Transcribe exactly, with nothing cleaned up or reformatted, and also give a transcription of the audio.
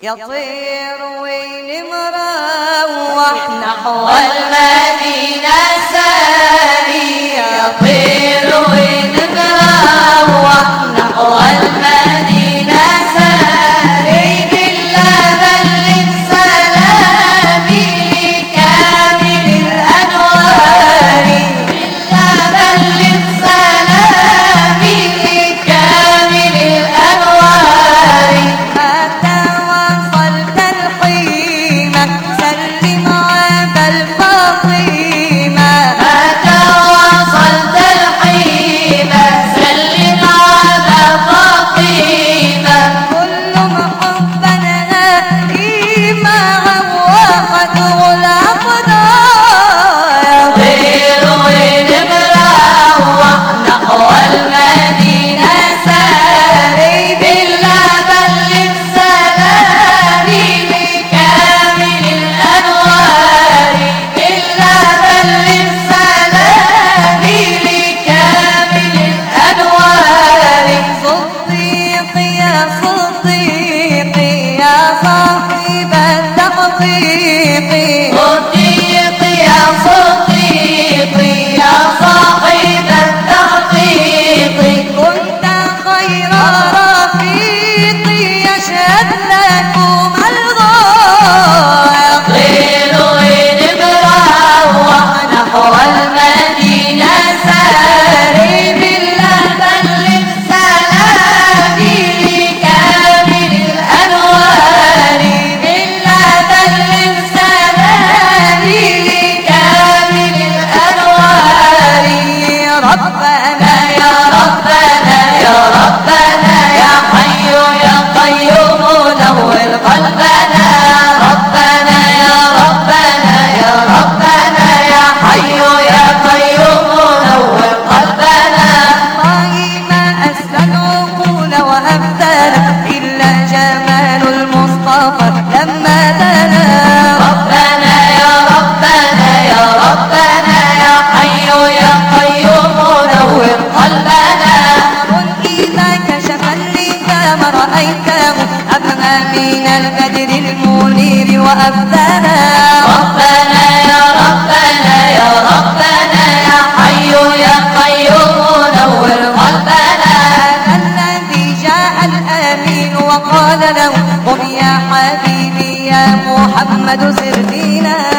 يطير ونمروح نحو المدينة ساري، يطير ونمروح نحو المدينة ساري، باللبن للسلام لكامل الأنوار، باللبن للسلام لكامل الأنوار. متى وصلت الحيمة سلم عبا الفاطمة، متى وصلت الحيمة سلم عبا فاطمة، كل محبا هديما وقدر الأقدار. يطير ونمروح نحو المدينة ساري، باللبن للسلام لكامل الأنوار، باللبن للسلام لكامل الأنوار. صديق يا صديق يا صاحب التحقيق، صديق يا صديق يا صاحب التحقيق، كنت خير رفيق يشهد لكم الغار. يطير ونمروح نحو المدينة ساري، باللبن للسلام لكامل الأنوار، باللبن للسلام لكامل الأنوار. ربنا يا ربنا يا ربنا يا حي يا قيوم نور قلبنا، ربنا يا ربنا يا ربنا يا حي يا قيوم نور قلبنا. والله ما أسلى العقول وأبدانا إلا جمال المصطفى لما دنا. ربنا يا ربنا يا ربنا يا حي يا قيوم نور قلبنا. إذا كشف اللثام رأيته أبهى من البدر المنير وأبدانا. ربنا يا ربنا يا ربنا يا حي يا قيوم نور قلبنا. هذا الذي جاء الأمين وقال له قم يا حبيبي يا محمد سر فينا.